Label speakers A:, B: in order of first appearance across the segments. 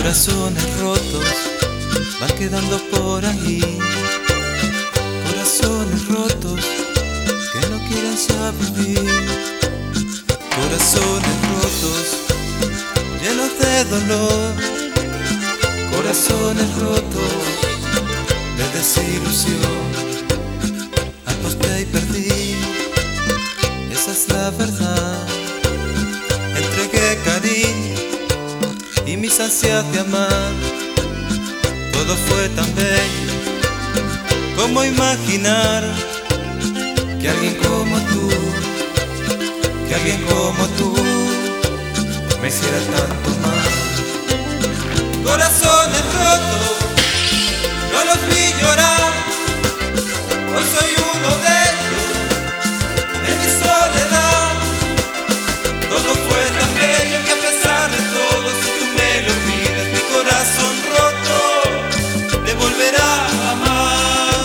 A: Corazones rotos van quedando por ahí. Corazones rotos que no quieren ya vivir. Corazones rotos llenos de dolor. Corazones rotos de desilusión. Aposté y perdí, esa es la verdad. Entregué cariño y mis ansias de amar. Todo fue tan bello, ¿cómo imaginar que alguien como tú, que alguien como tú me hiciera tanto mal? Corazones rotos, no los vi llorar. Hoy soy uno de ellos, en mi soledad. Todo fue tan bello que a pesar de todo, si tú me lo pides, mi corazón roto te volverá a amar.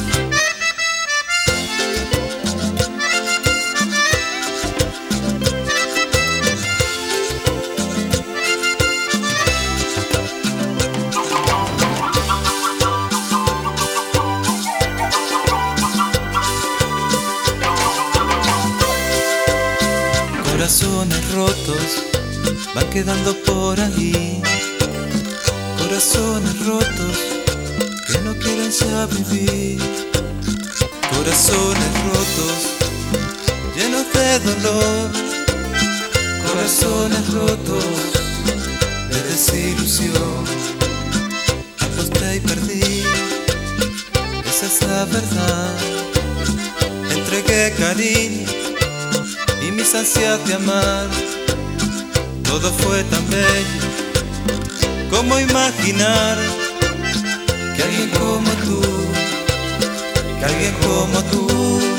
A: Corazones rotos van quedando por ahí. Corazones rotos que no quieren ya vivir. Corazones rotos llenos de dolor. Corazones rotos de desilusión. Aposté y perdí, esa es la verdad. Entregué cariño y mis ansias de amar. Todo fue tan bello, ¿cómo imaginar que alguien como tú, que alguien como tú